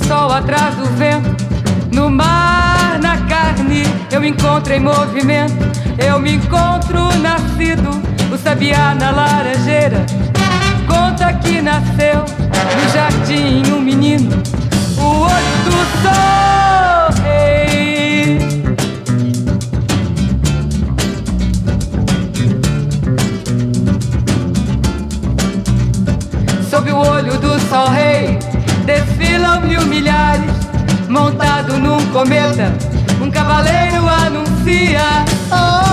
sol atrás do vento, no mar, na carne, eu me encontro em movimento. Eu me encontro nascido, o sabiá na laranjeira. Conta que nasceu no jardim um menino, o olho do sol. Ei. Sob o olho do sol rei desfilam mil milhares, montado num cometa, um cavaleiro anuncia. Oh,